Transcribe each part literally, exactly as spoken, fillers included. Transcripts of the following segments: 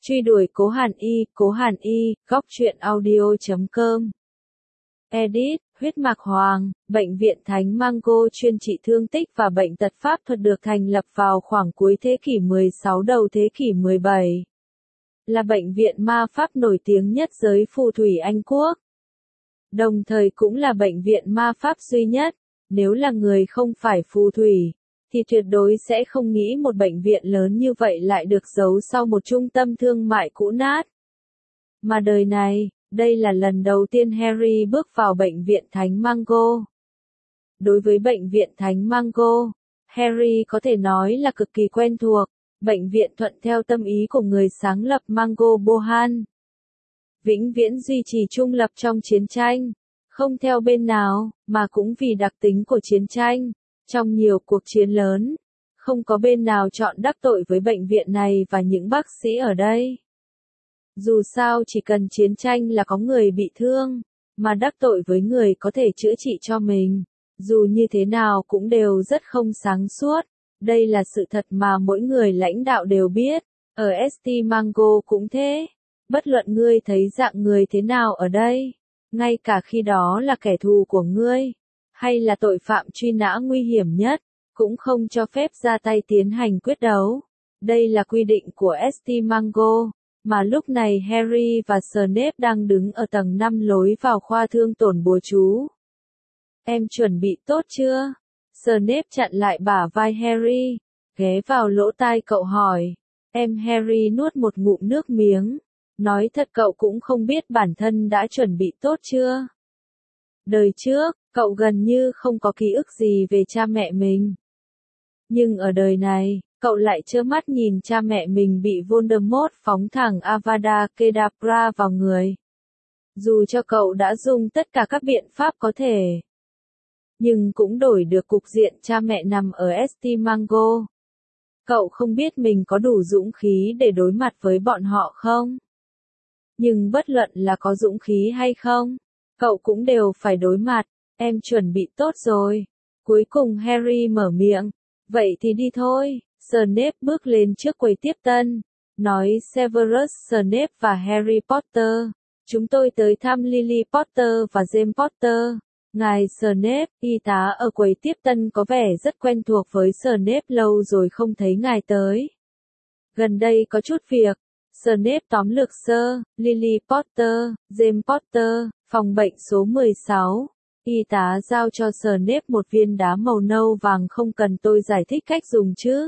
Truy đuổi Cố Hàn Y, Cố Hàn Y, góc truyện audio chấm com. Edit, huyết mạch hoàng, Bệnh viện Thánh Mango chuyên trị thương tích và bệnh tật pháp thuật được thành lập vào khoảng cuối thế kỷ mười sáu đầu thế kỷ mười bảy. Là bệnh viện ma pháp nổi tiếng nhất giới phù thủy Anh Quốc. Đồng thời cũng là bệnh viện ma pháp duy nhất, nếu là người không phải phù thủy, thì tuyệt đối sẽ không nghĩ một bệnh viện lớn như vậy lại được giấu sau một trung tâm thương mại cũ nát. Mà đời này, đây là lần đầu tiên Harry bước vào bệnh viện Thánh Mango. Đối với bệnh viện Thánh Mango, Harry có thể nói là cực kỳ quen thuộc, bệnh viện thuận theo tâm ý của người sáng lập Mango Bohan. Vĩnh viễn duy trì trung lập trong chiến tranh, không theo bên nào, mà cũng vì đặc tính của chiến tranh. Trong nhiều cuộc chiến lớn, không có bên nào chọn đắc tội với bệnh viện này và những bác sĩ ở đây. Dù sao chỉ cần chiến tranh là có người bị thương, mà đắc tội với người có thể chữa trị cho mình, dù như thế nào cũng đều rất không sáng suốt. Đây là sự thật mà mỗi người lãnh đạo đều biết, ở ét tê Mango cũng thế. Bất luận ngươi thấy dạng người thế nào ở đây, ngay cả khi đó là kẻ thù của ngươi, hay là tội phạm truy nã nguy hiểm nhất, cũng không cho phép ra tay tiến hành quyết đấu. Đây là quy định của ét tê Mango, mà lúc này Harry và Snape đang đứng ở tầng năm lối vào khoa thương tổn bùa chú. Em chuẩn bị tốt chưa? Snape chặn lại bả vai Harry, ghé vào lỗ tai cậu hỏi. Em Harry nuốt một ngụm nước miếng, nói thật cậu cũng không biết bản thân đã chuẩn bị tốt chưa. Đời trước, cậu gần như không có ký ức gì về cha mẹ mình. Nhưng ở đời này, cậu lại trơ mắt nhìn cha mẹ mình bị Voldemort phóng thẳng Avada Kedavra vào người. Dù cho cậu đã dùng tất cả các biện pháp có thể, nhưng cũng đổi được cục diện cha mẹ nằm ở ét tê Mango. Cậu không biết mình có đủ dũng khí để đối mặt với bọn họ không? Nhưng bất luận là có dũng khí hay không, cậu cũng đều phải đối mặt. Em chuẩn bị tốt rồi. Cuối cùng Harry mở miệng. Vậy thì đi thôi. Snape bước lên trước quầy tiếp tân, nói Severus Snape và Harry Potter. Chúng tôi tới thăm Lily Potter và James Potter. Ngài Snape, y tá ở quầy tiếp tân có vẻ rất quen thuộc với Snape, lâu rồi không thấy ngài tới. Gần đây có chút việc. Snape tóm lược sơ, Lily Potter, James Potter, phòng bệnh số mười sáu. Y tá giao cho Snape một viên đá màu nâu vàng, không cần tôi giải thích cách dùng chứ?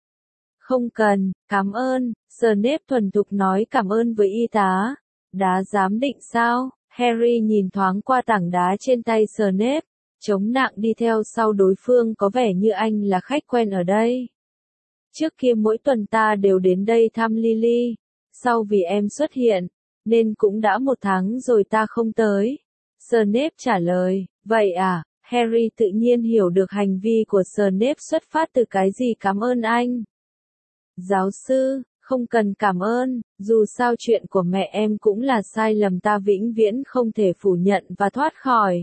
Không cần, cảm ơn. Snape thuần thục nói cảm ơn với y tá. Đá giám định sao? Harry nhìn thoáng qua tảng đá trên tay Snape, chống nặng đi theo sau đối phương, có vẻ như anh là khách quen ở đây. Trước kia mỗi tuần ta đều đến đây thăm Lily, sau vì em xuất hiện, nên cũng đã một tháng rồi ta không tới. Snape trả lời, vậy à? Harry tự nhiên hiểu được hành vi của Snape xuất phát từ cái gì. Cảm ơn anh. Giáo sư, không cần cảm ơn, dù sao chuyện của mẹ em cũng là sai lầm ta vĩnh viễn không thể phủ nhận và thoát khỏi.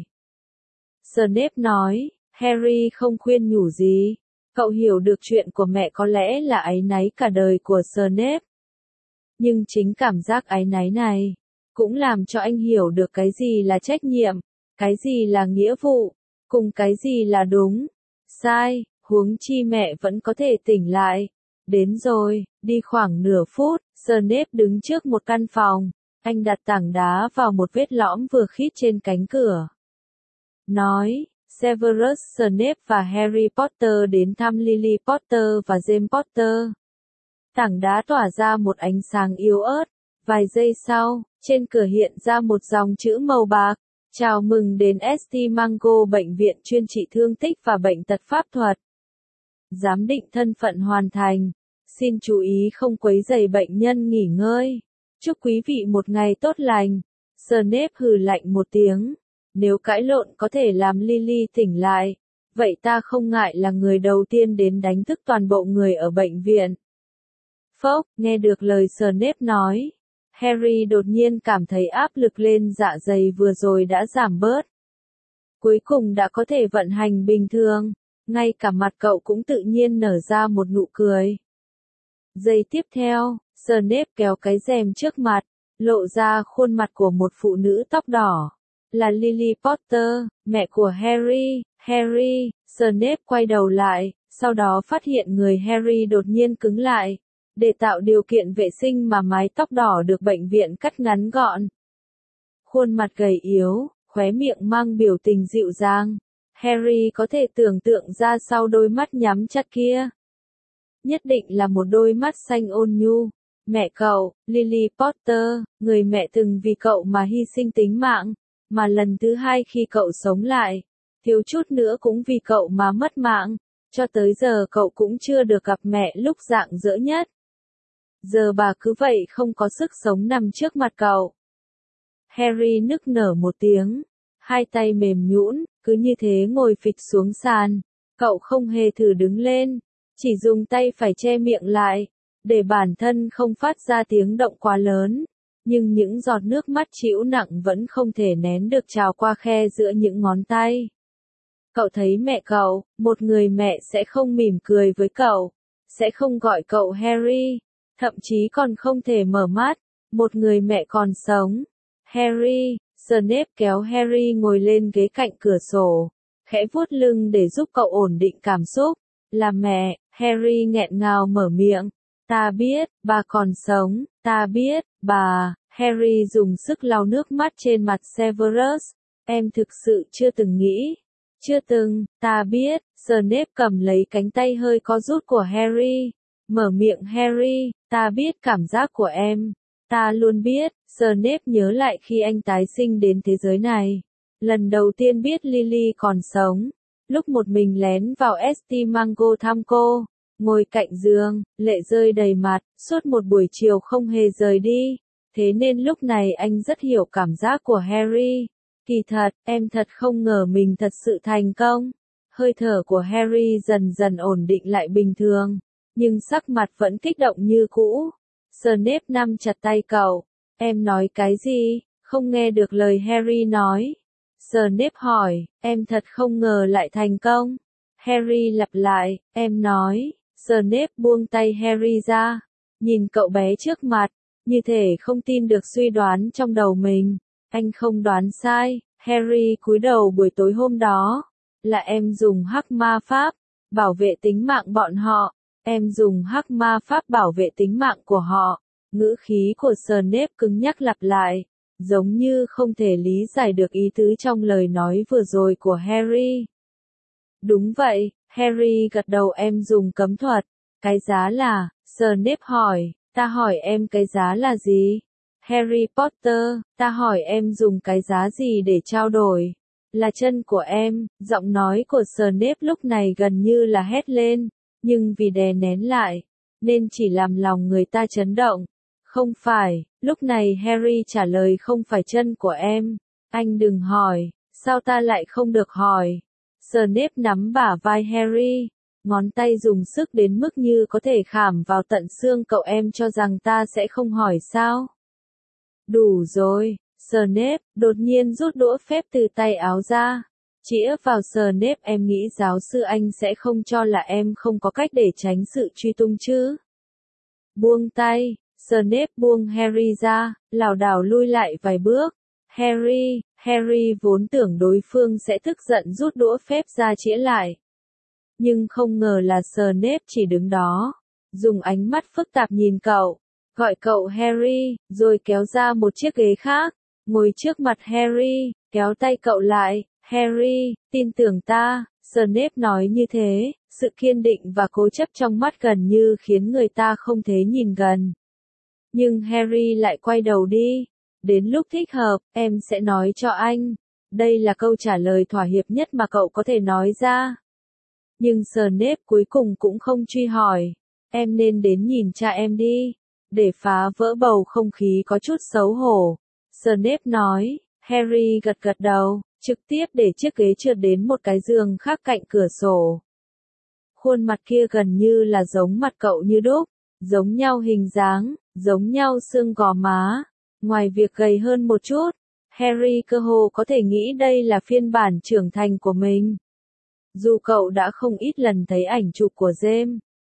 Snape nói. Harry không khuyên nhủ gì. Cậu hiểu được chuyện của mẹ có lẽ là áy náy cả đời của Snape. Nhưng chính cảm giác áy náy này cũng làm cho anh hiểu được cái gì là trách nhiệm, cái gì là nghĩa vụ, cùng cái gì là đúng, sai, huống chi mẹ vẫn có thể tỉnh lại. Đến rồi, đi khoảng nửa phút, Snape đứng trước một căn phòng, anh đặt tảng đá vào một vết lõm vừa khít trên cánh cửa. Nói, Severus Snape và Harry Potter đến thăm Lily Potter và James Potter. Tảng đá tỏa ra một ánh sáng yếu ớt. Vài giây sau, trên cửa hiện ra một dòng chữ màu bạc. Chào mừng đến ét tê Mango, bệnh viện chuyên trị thương tích và bệnh tật pháp thuật. Giám định thân phận hoàn thành. Xin chú ý không quấy rầy bệnh nhân nghỉ ngơi. Chúc quý vị một ngày tốt lành. Snape hừ lạnh một tiếng. Nếu cãi lộn có thể làm Lily tỉnh lại, vậy ta không ngại là người đầu tiên đến đánh thức toàn bộ người ở bệnh viện. Phốc, nghe được lời Snape nói, Harry đột nhiên cảm thấy áp lực lên dạ dày vừa rồi đã giảm bớt. Cuối cùng đã có thể vận hành bình thường, ngay cả mặt cậu cũng tự nhiên nở ra một nụ cười. Giây tiếp theo, Snape kéo cái rèm trước mặt, lộ ra khuôn mặt của một phụ nữ tóc đỏ. Là Lily Potter, mẹ của Harry. Harry, Snape quay đầu lại, sau đó phát hiện người Harry đột nhiên cứng lại. Để tạo điều kiện vệ sinh mà mái tóc đỏ được bệnh viện cắt ngắn gọn. Khuôn mặt gầy yếu, khóe miệng mang biểu tình dịu dàng. Harry có thể tưởng tượng ra sau đôi mắt nhắm chặt kia. Nhất định là một đôi mắt xanh ôn nhu. Mẹ cậu, Lily Potter, người mẹ từng vì cậu mà hy sinh tính mạng, mà lần thứ hai khi cậu sống lại, thiếu chút nữa cũng vì cậu mà mất mạng. Cho tới giờ cậu cũng chưa được gặp mẹ lúc rạng rỡ nhất. Giờ bà cứ vậy không có sức sống nằm trước mặt cậu. Harry nức nở một tiếng, hai tay mềm nhũn, cứ như thế ngồi phịch xuống sàn. Cậu không hề thử đứng lên, chỉ dùng tay phải che miệng lại, để bản thân không phát ra tiếng động quá lớn. Nhưng những giọt nước mắt trĩu nặng vẫn không thể nén được trào qua khe giữa những ngón tay. Cậu thấy mẹ cậu, một người mẹ sẽ không mỉm cười với cậu, sẽ không gọi cậu Harry, thậm chí còn không thể mở mắt, một người mẹ còn sống. Harry, Snape kéo Harry ngồi lên ghế cạnh cửa sổ, khẽ vuốt lưng để giúp cậu ổn định cảm xúc. Là mẹ, Harry nghẹn ngào mở miệng. Ta biết, bà còn sống, ta biết, bà. Harry dùng sức lau nước mắt trên mặt Severus. Em thực sự chưa từng nghĩ. Chưa từng, ta biết. Snape cầm lấy cánh tay hơi co rút của Harry. Mở miệng Harry, ta biết cảm giác của em. Ta luôn biết. Snape nhớ lại khi anh tái sinh đến thế giới này. Lần đầu tiên biết Lily còn sống. Lúc một mình lén vào Estimango thăm cô. Ngồi cạnh giường, lệ rơi đầy mặt, suốt một buổi chiều không hề rời đi. Thế nên lúc này anh rất hiểu cảm giác của Harry. Kỳ thật, em thật không ngờ mình thật sự thành công. Hơi thở của Harry dần dần ổn định lại bình thường, nhưng sắc mặt vẫn kích động như cũ. Snape nắm chặt tay cậu. Em nói cái gì? Không nghe được lời Harry nói. Snape hỏi, em thật không ngờ lại thành công. Harry lặp lại, em nói. Snape buông tay Harry ra, nhìn cậu bé trước mặt, như thể không tin được suy đoán trong đầu mình. Anh không đoán sai, Harry cúi đầu buổi tối hôm đó, là em dùng hắc ma pháp, bảo vệ tính mạng bọn họ, em dùng hắc ma pháp bảo vệ tính mạng của họ. Ngữ khí của Snape cứng nhắc lặp lại, giống như không thể lý giải được ý tứ trong lời nói vừa rồi của Harry. Đúng vậy, Harry gật đầu. Em dùng cấm thuật. Cái giá là, Snape hỏi, ta hỏi em cái giá là gì? Harry Potter, ta hỏi em dùng cái giá gì để trao đổi? Là chân của em. Giọng nói của Snape lúc này gần như là hét lên, nhưng vì đè nén lại, nên chỉ làm lòng người ta chấn động. Không phải, lúc này Harry trả lời, không phải chân của em. Anh đừng hỏi, sao ta lại không được hỏi? Snape nắm bả vai Harry, ngón tay dùng sức đến mức như có thể khảm vào tận xương. Cậu em cho rằng ta sẽ không hỏi sao? Đủ rồi. Snape đột nhiên rút đũa phép từ tay áo ra, chĩa vào Snape. Em nghĩ giáo sư anh sẽ không cho là em không có cách để tránh sự truy tung chứ? Buông tay. Snape buông Harry ra, lảo đảo lui lại vài bước. Harry, Harry vốn tưởng đối phương sẽ tức giận rút đũa phép ra chĩa lại. Nhưng không ngờ là Snape chỉ đứng đó, dùng ánh mắt phức tạp nhìn cậu, gọi cậu Harry, rồi kéo ra một chiếc ghế khác, ngồi trước mặt Harry, kéo tay cậu lại. Harry, tin tưởng ta. Snape nói như thế, sự kiên định và cố chấp trong mắt gần như khiến người ta không thể nhìn gần. Nhưng Harry lại quay đầu đi. Đến lúc thích hợp, em sẽ nói cho anh. Đây là câu trả lời thỏa hiệp nhất mà cậu có thể nói ra. Nhưng Snape cuối cùng cũng không truy hỏi. Em nên đến nhìn cha em đi. Để phá vỡ bầu không khí có chút xấu hổ, Snape nói. Harry gật gật đầu, trực tiếp để chiếc ghế trượt đến một cái giường khác cạnh cửa sổ. Khuôn mặt kia gần như là giống mặt cậu như đúc, giống nhau hình dáng, giống nhau xương gò má. Ngoài việc gầy hơn một chút, Harry cơ hồ có thể nghĩ đây là phiên bản trưởng thành của mình. Dù cậu đã không ít lần thấy ảnh chụp của James,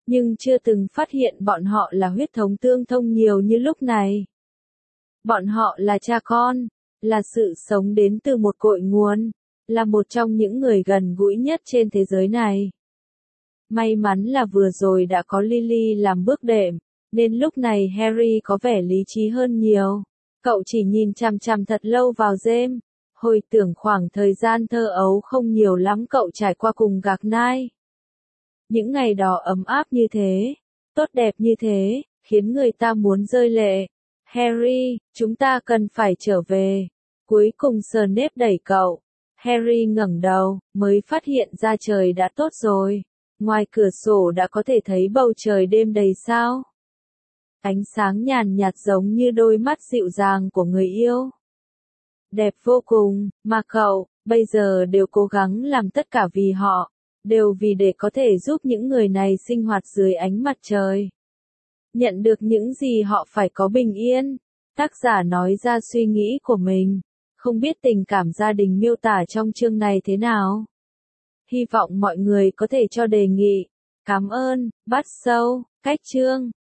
nhưng chưa từng phát hiện bọn họ là huyết thống tương thông nhiều như lúc này. Bọn họ là cha con, là sự sống đến từ một cội nguồn, là một trong những người gần gũi nhất trên thế giới này. May mắn là vừa rồi đã có Lily làm bước đệm, nên lúc này Harry có vẻ lý trí hơn nhiều. Cậu chỉ nhìn chằm chằm thật lâu vào James, hồi tưởng khoảng thời gian thơ ấu không nhiều lắm cậu trải qua cùng Gạc Nai. Những ngày đó ấm áp như thế, tốt đẹp như thế, khiến người ta muốn rơi lệ. Harry, chúng ta cần phải trở về. Cuối cùng Snape đẩy cậu. Harry ngẩng đầu, mới phát hiện ra trời đã tốt rồi. Ngoài cửa sổ đã có thể thấy bầu trời đêm đầy sao. Ánh sáng nhàn nhạt giống như đôi mắt dịu dàng của người yêu. Đẹp vô cùng, mà cậu, bây giờ đều cố gắng làm tất cả vì họ, đều vì để có thể giúp những người này sinh hoạt dưới ánh mặt trời. Nhận được những gì họ phải có bình yên. Tác giả nói ra suy nghĩ của mình. Không biết tình cảm gia đình miêu tả trong chương này thế nào. Hy vọng mọi người có thể cho đề nghị. Cảm ơn, bắt sâu, cách chương.